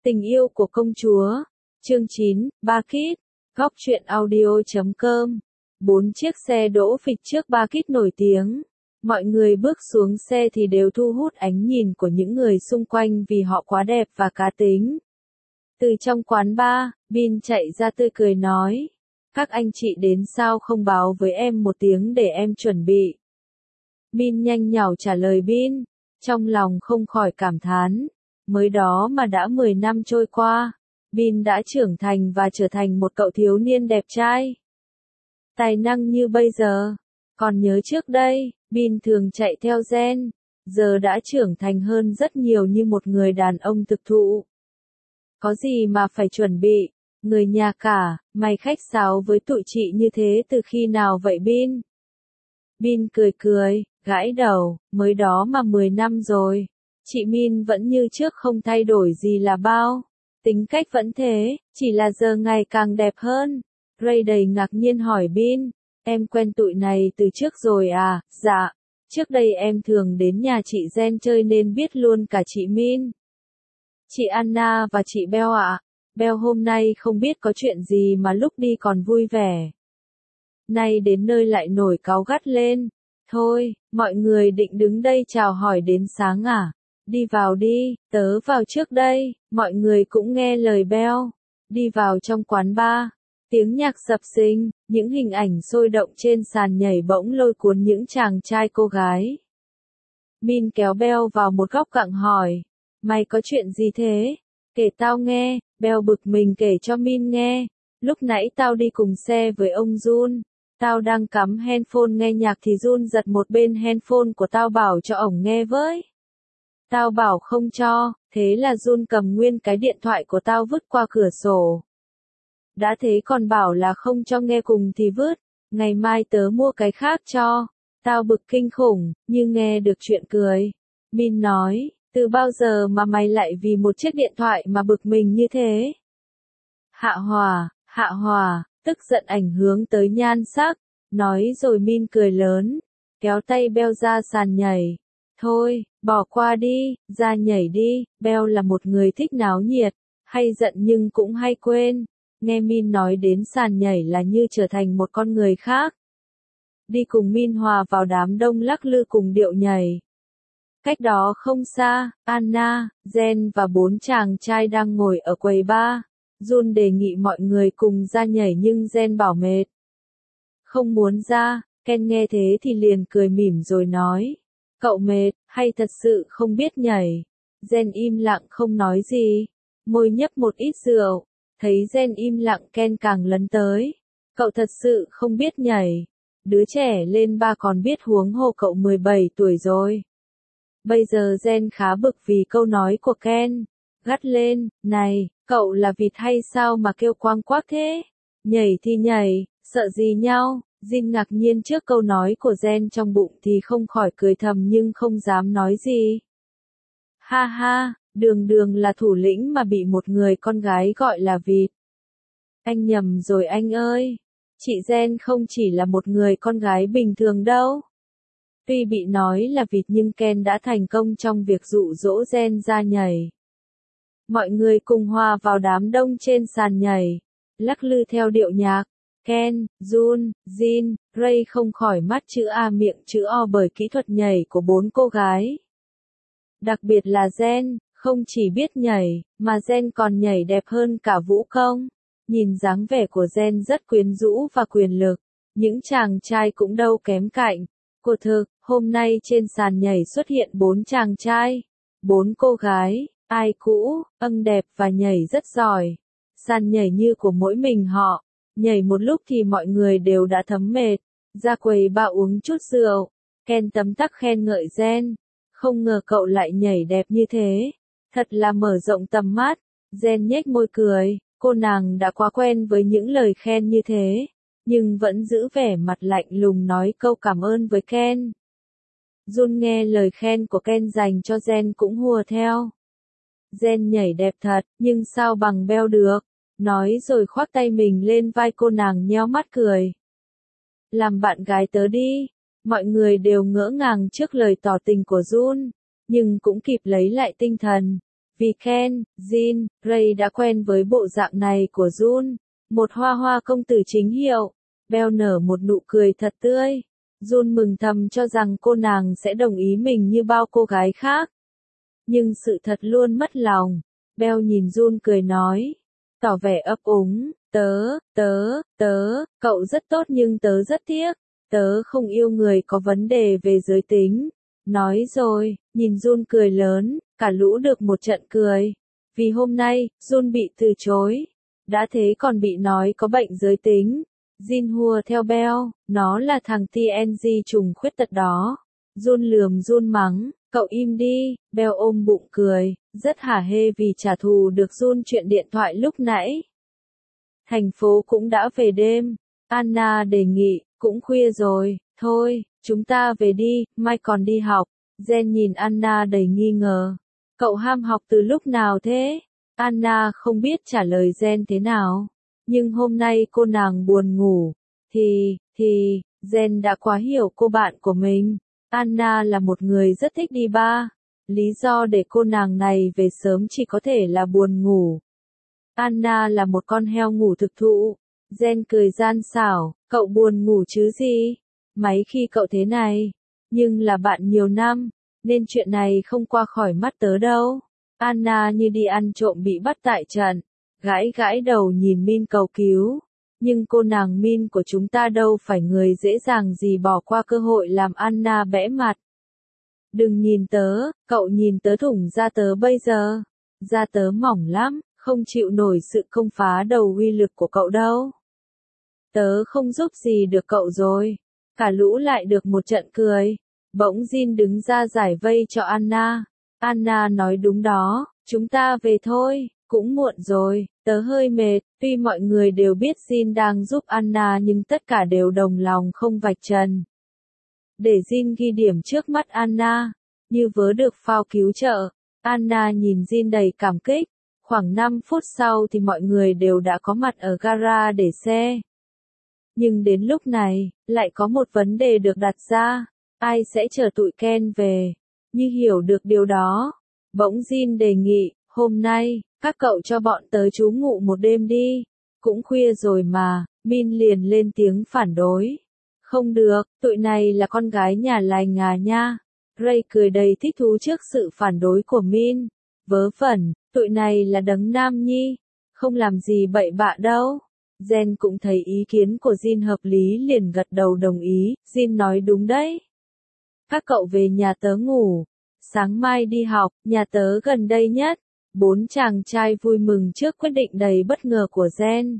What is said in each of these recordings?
Tình yêu của công chúa. Chương 9, Ba Kít. Góc truyện audio.com. 4 chiếc xe đỗ phịch trước Ba Kít nổi tiếng. Mọi người bước xuống xe thì đều thu hút ánh nhìn của những người xung quanh vì họ quá đẹp và cá tính. Từ trong quán bar, Bin chạy ra tươi cười nói. Các anh chị đến sao không báo với em một tiếng để em chuẩn bị. Bin nhanh nhảu trả lời Bin, trong lòng không khỏi cảm thán. Mới đó mà đã 10 năm trôi qua, Bin đã trưởng thành và trở thành một cậu thiếu niên đẹp trai. Tài năng như bây giờ. Còn nhớ trước đây, Bin thường chạy theo Jen, giờ đã trưởng thành hơn rất nhiều như một người đàn ông thực thụ. Có gì mà phải chuẩn bị, người nhà cả, mày khách sáo với tụi chị như thế từ khi nào vậy Bin? Bin cười cười, gãi đầu, mới đó mà 10 năm rồi. Chị Min vẫn như trước không thay đổi gì là bao. Tính cách vẫn thế, chỉ là giờ ngày càng đẹp hơn. Ray đầy ngạc nhiên hỏi Bin, em quen tụi này từ trước rồi à? Dạ, trước đây em thường đến nhà chị Jen chơi nên biết luôn cả chị Min. Chị Anna và chị Bell ạ. Bell hôm nay không biết có chuyện gì mà lúc đi còn vui vẻ. Nay đến nơi lại nổi cáu gắt lên. Thôi, mọi người định đứng đây chào hỏi đến sáng à? Đi vào đi, tớ vào trước đây. Mọi người cũng nghe lời Bell. Đi vào trong quán bar. Tiếng nhạc sập sình, những hình ảnh sôi động trên sàn nhảy bỗng lôi cuốn những chàng trai cô gái. Min kéo Bell vào một góc cạnh hỏi. Mày có chuyện gì thế? Kể tao nghe. Bell bực mình kể cho Min nghe. Lúc nãy tao đi cùng xe với ông Jun. Tao đang cắm handphone nghe nhạc thì Jun giật một bên handphone của tao bảo cho ổng nghe với. Tao bảo không cho, thế là Jun cầm nguyên cái điện thoại của tao vứt qua cửa sổ. Đã thế còn bảo là không cho nghe cùng thì vứt, ngày mai tớ mua cái khác cho. Tao bực kinh khủng, nhưng nghe được chuyện cười. Min nói, từ bao giờ mà mày lại vì một chiếc điện thoại mà bực mình như thế? Hạ Hòa, tức giận ảnh hưởng tới nhan sắc, nói rồi Min cười lớn, kéo tay Bell ra sàn nhảy. Thôi, bỏ qua đi, ra nhảy đi, Bell là một người thích náo nhiệt, hay giận nhưng cũng hay quên. Nghe Min nói đến sàn nhảy là như trở thành một con người khác. Đi cùng Min hòa vào đám đông lắc lư cùng điệu nhảy. Cách đó không xa, Anna, Jen và 4 chàng trai đang ngồi ở quầy bar. Jun đề nghị mọi người cùng ra nhảy nhưng Jen bảo mệt. Không muốn ra, Ken nghe thế thì liền cười mỉm rồi nói. Cậu mệt, hay thật sự không biết nhảy? Jen im lặng không nói gì. Môi nhấp một ít rượu. Thấy Jen im lặng Ken càng lấn tới. Cậu thật sự không biết nhảy. Đứa trẻ lên ba còn biết huống hồ cậu 17 tuổi rồi. Bây giờ Jen khá bực vì câu nói của Ken. Gắt lên, này, cậu là vịt hay sao mà kêu quang quác thế? Nhảy thì nhảy, sợ gì nhau? Jin ngạc nhiên trước câu nói của Jen trong bụng thì không khỏi cười thầm nhưng không dám nói gì. Ha ha, đường là thủ lĩnh mà bị một người con gái gọi là vịt. Anh nhầm rồi anh ơi. Chị Jen không chỉ là một người con gái bình thường đâu. Tuy bị nói là vịt nhưng Ken đã thành công trong việc dụ dỗ Jen ra nhảy. Mọi người cùng hòa vào đám đông trên sàn nhảy, lắc lư theo điệu nhạc. Ken, Jun, Jin, Ray không khỏi mắt chữ A miệng chữ O bởi kỹ thuật nhảy của 4 cô gái. Đặc biệt là Jen, không chỉ biết nhảy, mà Jen còn nhảy đẹp hơn cả vũ công. Nhìn dáng vẻ của Jen rất quyến rũ và quyền lực, những chàng trai cũng đâu kém cạnh. Quả thực, hôm nay trên sàn nhảy xuất hiện 4 chàng trai, 4 cô gái, ai cũ, đẹp và nhảy rất giỏi. Sàn nhảy như của mỗi mình họ. Nhảy một lúc thì mọi người đều đã thấm mệt, ra quầy bar uống chút rượu. Ken tấm tắc khen ngợi Jen, không ngờ cậu lại nhảy đẹp như thế, thật là mở rộng tầm mắt. Jen nhếch môi cười, cô nàng đã quá quen với những lời khen như thế, nhưng vẫn giữ vẻ mặt lạnh lùng nói câu cảm ơn với Ken. Jun nghe lời khen của Ken dành cho Jen cũng hùa theo. Jen nhảy đẹp thật, nhưng sao bằng Bell được? Nói rồi khoác tay mình lên vai cô nàng nheo mắt cười. Làm bạn gái tớ đi. Mọi người đều ngỡ ngàng trước lời tỏ tình của Jun, nhưng cũng kịp lấy lại tinh thần. Vì Ken, Jin, Ray đã quen với bộ dạng này của Jun, một hoa hoa công tử chính hiệu. Belle nở một nụ cười thật tươi. Jun mừng thầm cho rằng cô nàng sẽ đồng ý mình như bao cô gái khác. Nhưng sự thật luôn mất lòng. Belle nhìn Jun cười nói, tỏ vẻ ấp úng, cậu rất tốt nhưng tớ rất tiếc. Tớ không yêu người có vấn đề về giới tính. Nói rồi, nhìn Jun cười lớn, cả lũ được một trận cười. Vì hôm nay, Jun bị từ chối. Đã thế còn bị nói có bệnh giới tính. Jin hùa theo Belle, nó là thằng TNG trùng khuyết tật đó. Jun lườm Jun mắng, cậu im đi. Belle ôm bụng cười, rất hả hê vì trả thù được Jun chuyện điện thoại lúc nãy. Thành phố cũng đã về đêm. Anna đề nghị, cũng khuya rồi, thôi, chúng ta về đi, mai còn đi học. Jen nhìn Anna đầy nghi ngờ. Cậu ham học từ lúc nào thế? Anna không biết trả lời Jen thế nào. Nhưng hôm nay cô nàng buồn ngủ. Thì, Jen đã quá hiểu cô bạn của mình. Anna là một người rất thích đi bar. Lý do để cô nàng này về sớm chỉ có thể là buồn ngủ. Anna là một con heo ngủ thực thụ. Jen cười gian xảo, cậu buồn ngủ chứ gì? Mấy khi cậu thế này. Nhưng là bạn nhiều năm, nên chuyện này không qua khỏi mắt tớ đâu. Anna như đi ăn trộm bị bắt tại trận. Gãi đầu nhìn Min cầu cứu. Nhưng cô nàng Min của chúng ta đâu phải người dễ dàng gì bỏ qua cơ hội làm Anna bẽ mặt. Đừng nhìn tớ, cậu nhìn tớ thủng da tớ bây giờ. Da tớ mỏng lắm, không chịu nổi sự công phá đầu uy lực của cậu đâu. Tớ không giúp gì được cậu rồi. Cả lũ lại được một trận cười. Bỗng Jin đứng ra giải vây cho Anna. Anna nói đúng đó, chúng ta về thôi, cũng muộn rồi, tớ hơi mệt. Tuy mọi người đều biết Jin đang giúp Anna nhưng tất cả đều đồng lòng không vạch trần. Để Jin ghi điểm trước mắt Anna, như vớ được phao cứu trợ. Anna nhìn Jin đầy cảm kích. Khoảng 5 phút sau thì mọi người đều đã có mặt ở gara để xe. Nhưng đến lúc này, lại có một vấn đề được đặt ra. Ai sẽ chở tụi Ken về? Như hiểu được điều đó, bỗng Jin đề nghị, hôm nay, các cậu cho bọn tớ trú ngụ một đêm đi. Cũng khuya rồi mà. Min liền lên tiếng phản đối. Không được, tụi này là con gái nhà lành à nha. Ray cười đầy thích thú trước sự phản đối của Min. Vớ vẩn, tụi này là đấng nam nhi. Không làm gì bậy bạ đâu. Jen cũng thấy ý kiến của Jin hợp lý liền gật đầu đồng ý. Jin nói đúng đấy. Các cậu về nhà tớ ngủ. Sáng mai đi học, nhà tớ gần đây nhất. 4 chàng trai vui mừng trước quyết định đầy bất ngờ của Jen.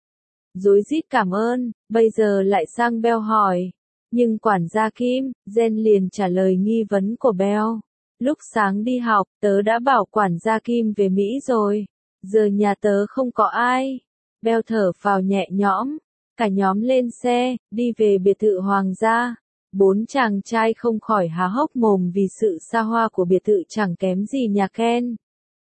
Rối rít cảm ơn, bây giờ lại sang Belle hỏi. Nhưng quản gia Kim, Jen liền trả lời nghi vấn của Belle. Lúc sáng đi học, tớ đã bảo quản gia Kim về Mỹ rồi. Giờ nhà tớ không có ai. Belle thở phào nhẹ nhõm. Cả nhóm lên xe, đi về biệt thự hoàng gia. 4 chàng trai không khỏi há hốc mồm vì sự xa hoa của biệt thự chẳng kém gì nhà Ken.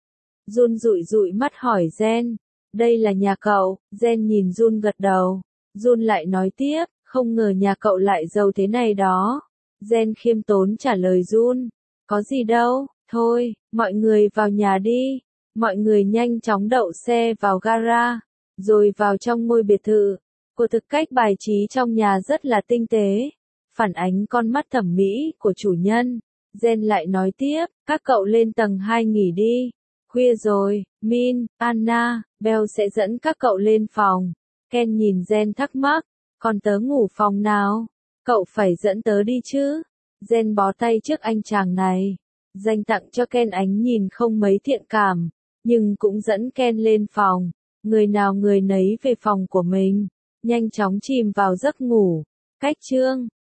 Jun dụi mắt hỏi Jen. Đây là nhà cậu. Jen nhìn Jun gật đầu. Jun lại nói tiếp, không ngờ nhà cậu lại giàu thế này đó. Jen khiêm tốn trả lời Jun. Có gì đâu, thôi, mọi người vào nhà đi. Mọi người nhanh chóng đậu xe vào gara, rồi vào trong ngôi biệt thự. Cô thực cách bài trí trong nhà rất là tinh tế, phản ánh con mắt thẩm mỹ của chủ nhân. Jen lại nói tiếp, các cậu lên tầng 2 nghỉ đi. Khuya rồi, Min, Anna, Belle sẽ dẫn các cậu lên phòng. Ken nhìn Jen thắc mắc, còn tớ ngủ phòng nào? Cậu phải dẫn tớ đi chứ? Jen bó tay trước anh chàng này. Dành tặng cho Ken ánh nhìn không mấy thiện cảm, nhưng cũng dẫn Ken lên phòng. Người nào người nấy về phòng của mình, nhanh chóng chìm vào giấc ngủ. Cách chương